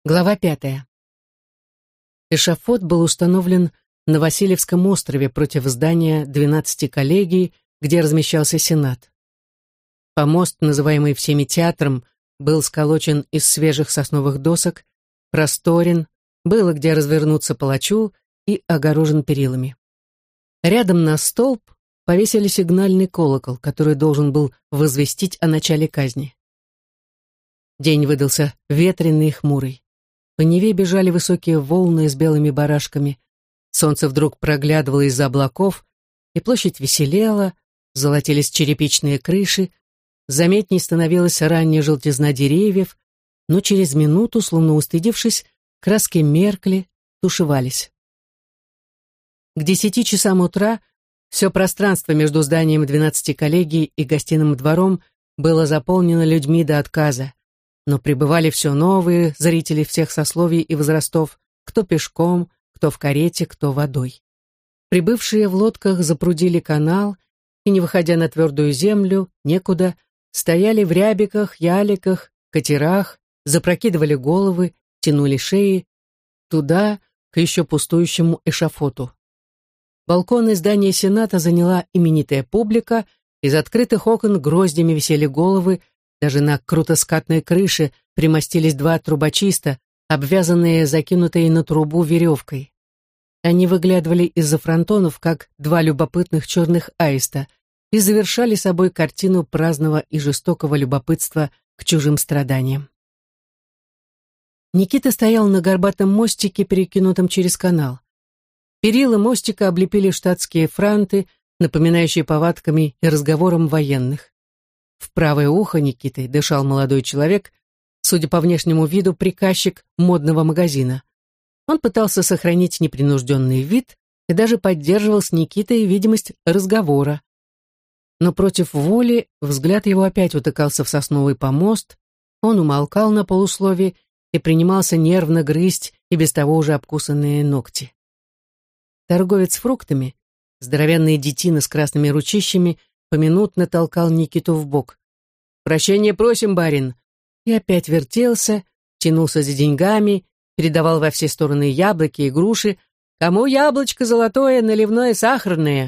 Глава 5. Эшафот был установлен на Васильевском острове против здания 12 коллегий, где размещался Сенат. Помост, называемый всеми театром, был сколочен из свежих сосновых досок, просторен, было где развернуться палачу и огорожен перилами. Рядом на столб повесили сигнальный колокол, который должен был возвестить о начале казни. День выдался ветреный и хмурый. По Неве бежали высокие волны с белыми барашками. Солнце вдруг проглядывало из-за облаков, и площадь веселела, золотились черепичные крыши, заметней становилась ранняя желтизна деревьев, но через минуту, словно устыдившись, краски меркли, тушевались. К 10 часам утра все пространство между зданием 12 коллегий и гостиным двором было заполнено людьми до отказа. Но прибывали все новые зрители всех сословий и возрастов, кто пешком, кто в карете, кто водой. Прибывшие в лодках запрудили канал и, не выходя на твердую землю, некуда, стояли в рябиках, яликах, катерах, запрокидывали головы, тянули шеи туда, к еще пустующему эшафоту. Балконы здания Сената заняла именитая публика, из открытых окон гроздями висели головы, даже на крутоскатной крыше примостились 2 трубочиста, обвязанные закинутой на трубу веревкой. Они выглядывали из-за фронтонов, как 2 любопытных черных аиста, и завершали собой картину праздного и жестокого любопытства к чужим страданиям. Никита стоял на горбатом мостике, перекинутом через канал. Перила мостика облепили штатские франты, напоминающие повадками и разговором военных. В правое ухо Никиты дышал молодой человек, судя по внешнему виду, приказчик модного магазина. Он пытался сохранить непринужденный вид и даже поддерживал с Никитой видимость разговора. Но против воли взгляд его опять утыкался в сосновый помост, он умолкал на полуслове и принимался нервно грызть и без того уже обкусанные ногти. Торговец фруктами, здоровенный детина с красными ручищами, поминутно толкал Никиту в бок. «Прощения просим, барин!» И опять вертелся, тянулся за деньгами, передавал во все стороны яблоки и груши. «Кому яблочко золотое, наливное сахарное?»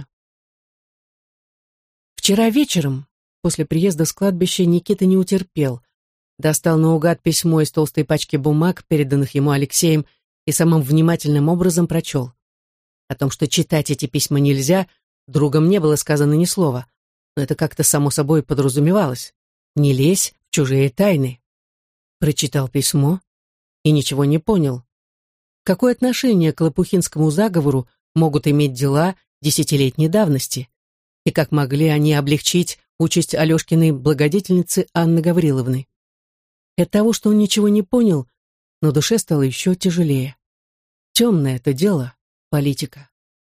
Вчера вечером, после приезда с кладбища, Никита не утерпел. Достал наугад письмо из толстой пачки бумаг, переданных ему Алексеем, и самым внимательным образом прочел. О том, что читать эти письма нельзя, другом не было сказано ни слова. Но это как-то само собой подразумевалось. Не лезь в чужие тайны. Прочитал письмо и ничего не понял. Какое отношение к Лопухинскому заговору могут иметь дела 10-летней давности? И как могли они облегчить участь Алешкиной благодетельницы Анны Гавриловны? И от того, что он ничего не понял, на душе стало еще тяжелее. Темное это дело, политика.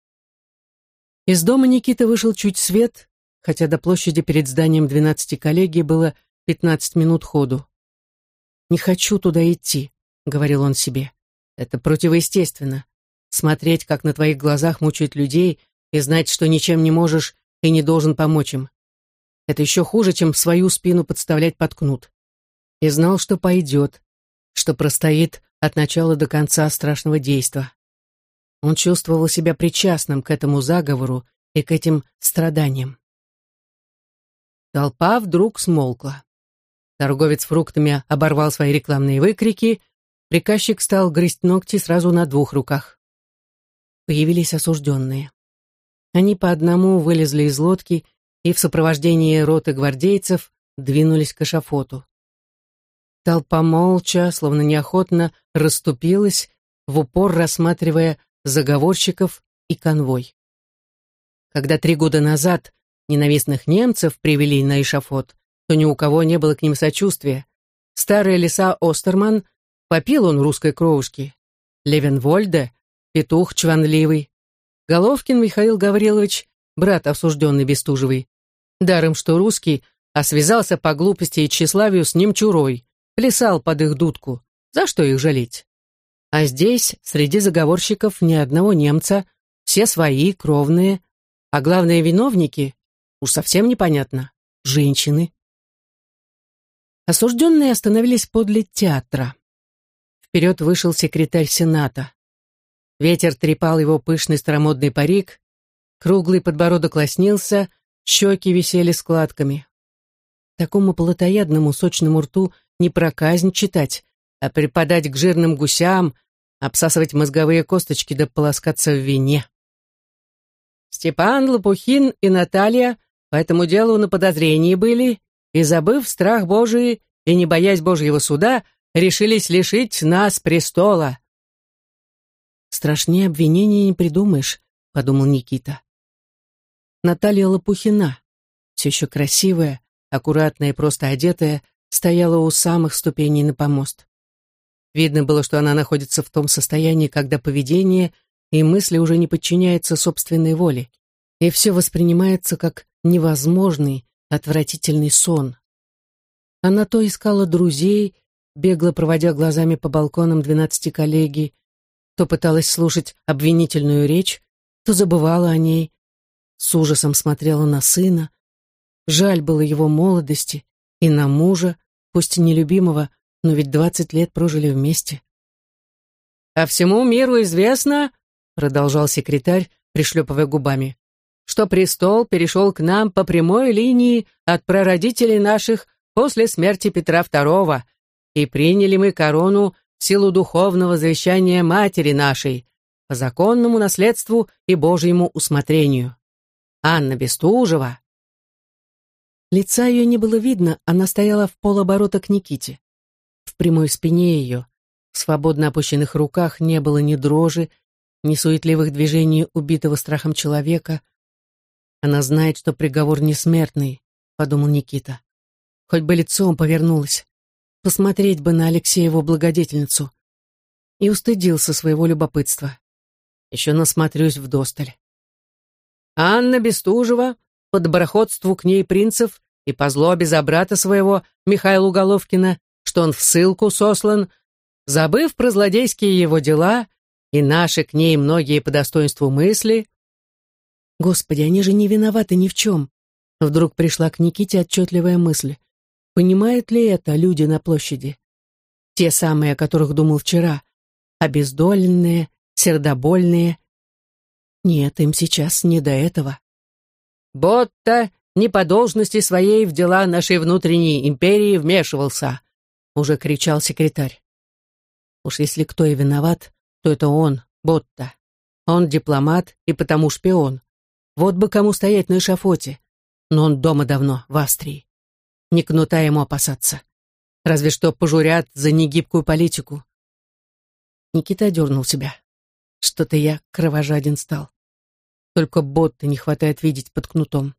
Из дома Никита вышел чуть свет, хотя до площади перед зданием 12 коллегий было 15 минут ходу. «Не хочу туда идти», — говорил он себе. «Это противоестественно. Смотреть, как на твоих глазах мучают людей, и знать, что ничем не можешь и не должен помочь им. Это еще хуже, чем свою спину подставлять под кнут». И знал, что пойдет, что простоит от начала до конца страшного действа. Он чувствовал себя причастным к этому заговору и к этим страданиям. Толпа вдруг смолкла. Торговец фруктами оборвал свои рекламные выкрики, приказчик стал грызть ногти сразу на 2 руках. Появились осужденные. Они по одному вылезли из лодки и в сопровождении роты гвардейцев двинулись к эшафоту. Толпа молча, словно неохотно, расступилась, в упор рассматривая заговорщиков и конвой. Когда 3 года назад ненавистных немцев привели на эшафот, то ни у кого не было к ним сочувствия. Старый лиса Остерман, попил он русской кровушки. Левенвольде, петух чванливый. Головкин Михаил Гаврилович, брат осужденный Бестужевой. Даром, что русский, а связался по глупости и тщеславию с немчурой, плясал под их дудку. За что их жалеть? А здесь, среди заговорщиков, ни одного немца, все свои, кровные, а главные виновники, уж совсем непонятно, женщины. Осужденные остановились подле театра. вперед вышел секретарь Сената. Ветер трепал его пышный старомодный парик, круглый подбородок лоснился, щеки висели складками. Такому плотоядному сочному рту не проказнь читать, а преподать к жирным гусям, обсасывать мозговые косточки да полоскаться в вине. Степан, Лопухин и Наталья по этому делу на подозрении были, и, забыв страх Божий и не боясь Божьего суда, решились лишить нас престола. «Страшнее обвинения не придумаешь», — подумал Никита. Наталья Лопухина, все еще красивая, аккуратная и просто одетая, стояла у самых ступеней на помост. Видно было, что она находится в том состоянии, когда поведение и мысли уже не подчиняются собственной воле, и все воспринимается как невозможный, отвратительный сон. Она то искала друзей, бегло проводя глазами по балконам 12 коллегий, то пыталась слушать обвинительную речь, то забывала о ней, с ужасом смотрела на сына. Жаль было его молодости и на мужа, пусть и нелюбимого, но ведь 20 лет прожили вместе. «А всему миру известно, — продолжал секретарь, пришлепывая губами, — что престол перешел к нам по прямой линии от прародителей наших после смерти Петра II, и приняли мы корону в силу духовного завещания матери нашей, по законному наследству и Божьему усмотрению. Анна Бестужева». Лица ее не было видно, она стояла в полоборота к Никите. В прямой спине ее, в свободно опущенных руках не было ни дрожи, ни суетливых движений убитого страхом человека. «Она знает, что приговор не смертный», — подумал Никита. «Хоть бы лицом повернулась, посмотреть бы на Алексееву благодетельницу». И устыдился своего любопытства. Еще насмотрюсь вдосталь. Анна Бестужева, по доброходству к ней принцев и по злобе за брата своего, Михаила Головкина, что он в ссылку сослан, забыв про злодейские его дела и наши к ней многие по достоинству мысли. Господи, они же не виноваты ни в чем. Вдруг пришла к Никите отчетливая мысль. Понимают ли это люди на площади? Те самые, о которых думал вчера, обездоленные, сердобольные. Нет, им сейчас не до этого. «Ботта не по должности своей в дела нашей внутренней империи вмешивался», уже кричал секретарь. Уж если кто и виноват, то это он, Ботта. Он дипломат и потому шпион. Вот бы кому стоять на эшафоте. Но он дома давно, в Австрии. Не кнута ему опасаться. Разве что пожурят за негибкую политику. Никита дернул себя. Что-то я кровожаден стал. Только Ботты не хватает видеть под кнутом.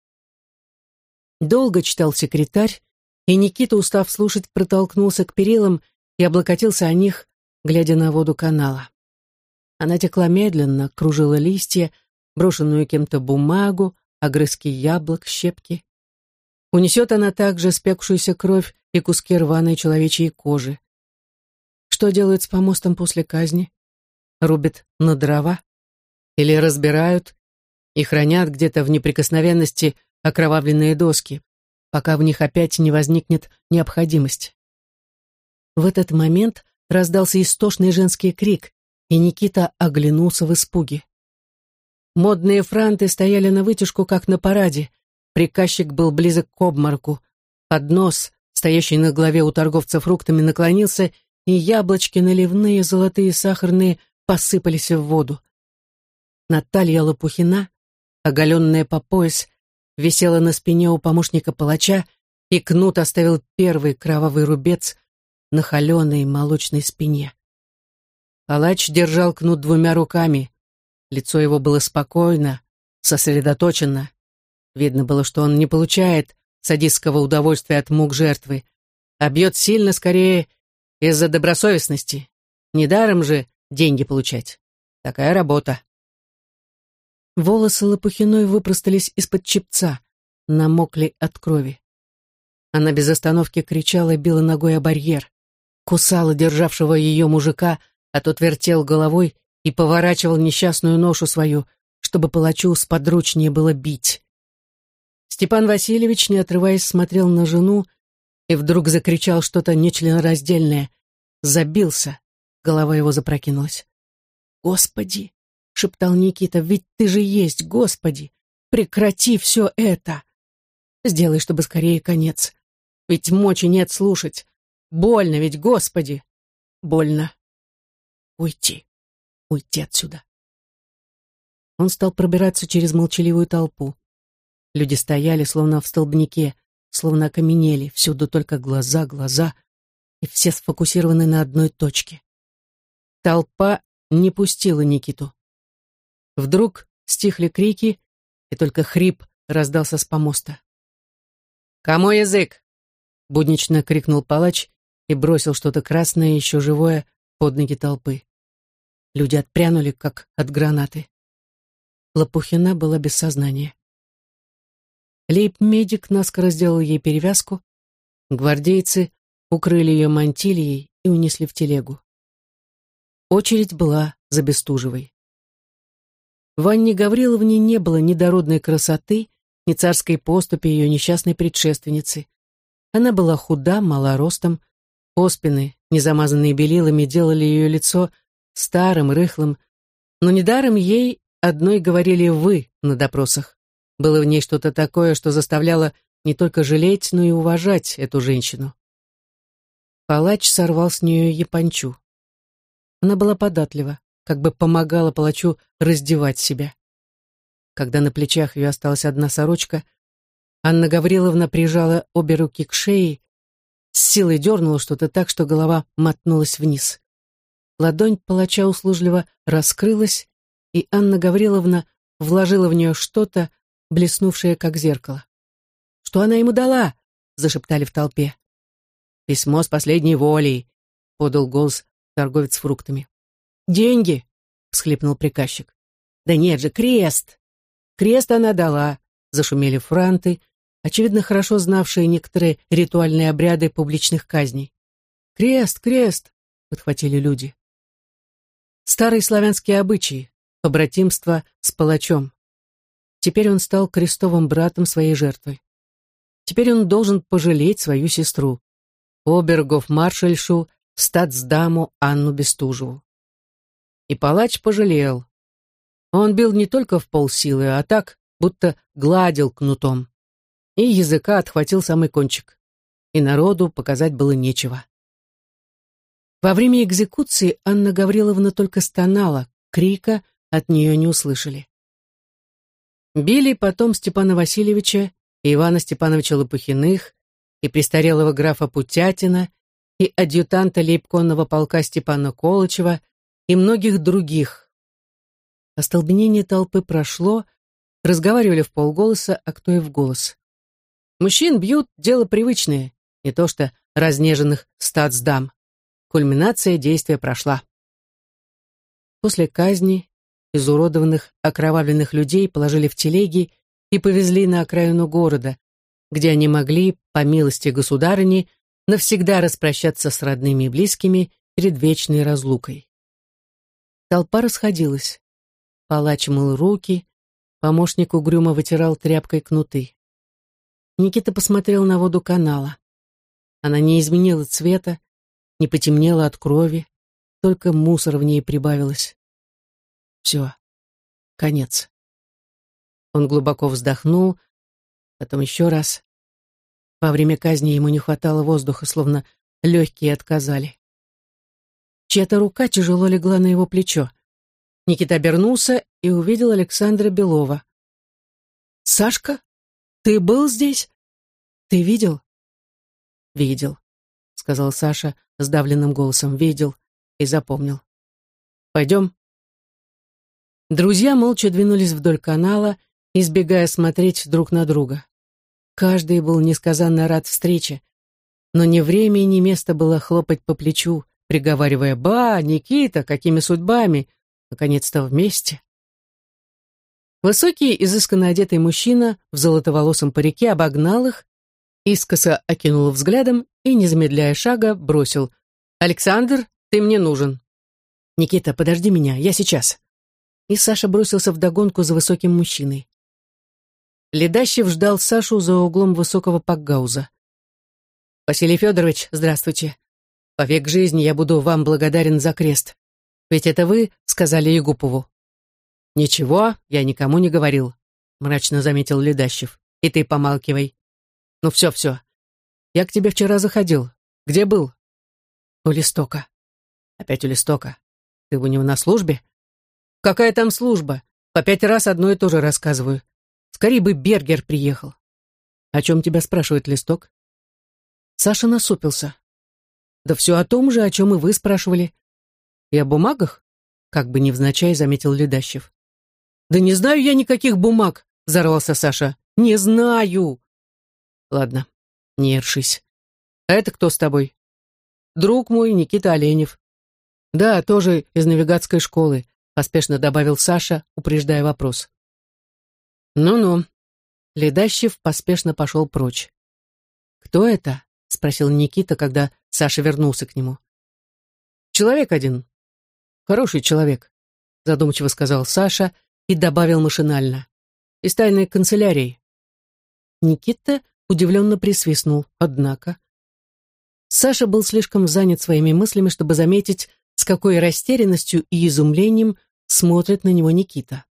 Долго читал секретарь, и Никита, устав слушать, протолкнулся к перилам и облокотился о них, глядя на воду канала. Она текла медленно, кружила листья, брошенную кем-то бумагу, огрызки яблок, щепки. Унесет она также спекшуюся кровь и куски рваной человечьей кожи. Что делают с помостом после казни? Рубят на дрова? Или разбирают и хранят где-то в неприкосновенности окровавленные доски, пока в них опять не возникнет необходимость? В этот момент раздался истошный женский крик, и Никита оглянулся в испуге. Модные франты стояли навытяжку, как на параде. Приказчик был близок к обмороку. Поднос, стоящий на голове у торговца фруктами, наклонился, и яблочки наливные, золотые, сахарные, посыпались в воду. Наталья Лопухина, оголенная по пояс, висела на спине у помощника палача, и кнут оставил первый кровавый рубец на холеной молочной спине. Палач держал кнут двумя руками. Лицо его было спокойно, сосредоточено. Видно было, что он не получает садистского удовольствия от мук жертвы, а бьет сильно скорее из-за добросовестности. Недаром же деньги получать. Такая работа. Волосы Лопухиной выпростались из-под чепца, намокли от крови. Она без остановки кричала и била ногой о барьер. Кусала державшего ее мужика, а тот вертел головой и поворачивал несчастную ношу свою, чтобы палачу сподручнее было бить. Степан Васильевич, не отрываясь, смотрел на жену и вдруг закричал что-то нечленораздельное. Забился, Голова его запрокинулась. «Господи!» — шептал Никита. «Ведь ты же есть, Господи! Прекрати все это! Сделай, чтобы скорее конец. Ведь мочи нет слушать. Больно ведь, Господи! Больно. Уйти. Уйти отсюда». Он стал пробираться через молчаливую толпу. Люди стояли, словно в столбнике, словно окаменели, всюду только глаза, глаза, и все сфокусированы на одной точке. Толпа не пустила Никиту. Вдруг стихли крики, и только хрип раздался с помоста. «Кому язык?» — буднично крикнул палач и бросил что-то красное, еще живое, под ноги толпы. Люди отпрянули, как от гранаты. Лопухина была без сознания. Лейб-медик наскоро сделал ей перевязку, гвардейцы укрыли ее мантильей и унесли в телегу. Очередь была за Бестужевой. В Анне Гавриловне не было ни дородной красоты, ни царской поступи ее несчастной предшественницы. Она была худа, мала ростом, оспины, незамазанные белилами, делали ее лицо старым, рыхлым, но недаром ей одной говорили «вы» на допросах. Было в ней что-то такое, что заставляло не только жалеть, но и уважать эту женщину. Палач сорвал с нее япончу. Она была податлива, как бы помогала палачу раздевать себя. Когда на плечах ее осталась одна сорочка, Анна Гавриловна прижала обе руки к шее, с силой дернула что-то так, что голова мотнулась вниз. Ладонь палача услужливо раскрылась, и Анна Гавриловна вложила в нее что-то, блеснувшее, как зеркало. «Что она ему дала?» — зашептали в толпе. «Письмо с последней волей», — подал голос торговец фруктами. «Деньги!» — всхлипнул приказчик. «Да нет же, крест!» «Крест она дала!» — зашумели франты, очевидно, хорошо знавшие некоторые ритуальные обряды публичных казней. «Крест! Крест!» — подхватили люди. Старые славянские обычаи, побратимство с палачом. Теперь он стал крестовым братом своей жертвы. Теперь он должен пожалеть свою сестру, обергов-маршальшу, статсдаму Анну Бестужеву. И палач пожалел. Он бил не только в полсилы, а так, будто гладил кнутом. И языка отхватил самый кончик. И народу показать было нечего. Во время экзекуции Анна Гавриловна только стонала, крика от нее не услышали. Били потом Степана Васильевича и Ивана Степановича Лопухиных, и престарелого графа Путятина, и адъютанта лейб-конного полка Степана Колычева, и многих других. Остолбенение толпы прошло, разговаривали вполголоса, а кто и в голос. Мужчин бьют, дело привычное, не то что разнеженных статсдам. Кульминация действия прошла. После казни изуродованных, окровавленных людей положили в телеги и повезли на окраину города, где они могли, по милости государыни, навсегда распрощаться с родными и близкими перед вечной разлукой. Толпа расходилась. Палач мыл руки, помощник угрюмо вытирал тряпкой кнуты. Никита посмотрел на воду канала. Она не изменила цвета, не потемнела от крови, только мусор в ней прибавилось. Все, конец. Он глубоко вздохнул, потом еще раз. Во время казни ему не хватало воздуха, словно легкие отказали. Чья-то рука тяжело легла на его плечо. Никита обернулся и увидел Александра Белова. «Сашка, ты был здесь? Ты видел?» «Видел», — сказал Саша сдавленным голосом. «Видел и запомнил. Пойдем». Друзья молча двинулись вдоль канала, избегая смотреть друг на друга. Каждый был несказанно рад встрече, но ни время и ни место было хлопать по плечу, приговаривая: «Ба, Никита, какими судьбами? Наконец-то вместе!» Высокий, изысканно одетый мужчина в золотоволосом парике обогнал их, искоса окинул взглядом и, не замедляя шага, бросил: «Александр, ты мне нужен». «Никита, подожди меня, я сейчас». И Саша бросился вдогонку за высоким мужчиной. Ледащев ждал Сашу за углом высокого пакгауза. «Василий Федорович, здравствуйте. Повек жизни я буду вам благодарен за крест. Ведь это вы сказали Егупову». «Ничего, я никому не говорил», — мрачно заметил Ледащев. «И ты помалкивай. Ну все. Я к тебе вчера заходил. Где был?» «У Листока». «Опять у Листока. Ты у него на службе?» «Какая там служба? По 5 раз одно и то же рассказываю. Скорее бы Бергер приехал». «О чем тебя спрашивает Листок?» Саша насупился. «Да все о том же, о чем и вы спрашивали». «И о бумагах?» Как бы невзначай заметил Ледащев. «Да не знаю я никаких бумаг», — взорвался Саша. «Не знаю». «Ладно, не ершись. А это кто с тобой?» «Друг мой, Никита Оленев». «Да, тоже из навигатской школы», — поспешно добавил Саша, упреждая вопрос. «Ну-ну». Ледащев поспешно пошел прочь. «Кто это?» — спросил Никита, когда Саша вернулся к нему. «Человек один. Хороший человек», — задумчиво сказал Саша и добавил машинально. «Из тайной канцелярии». Никита удивленно присвистнул, однако. Саша был слишком занят своими мыслями, чтобы заметить, с какой растерянностью и изумлением смотрит на него Никита.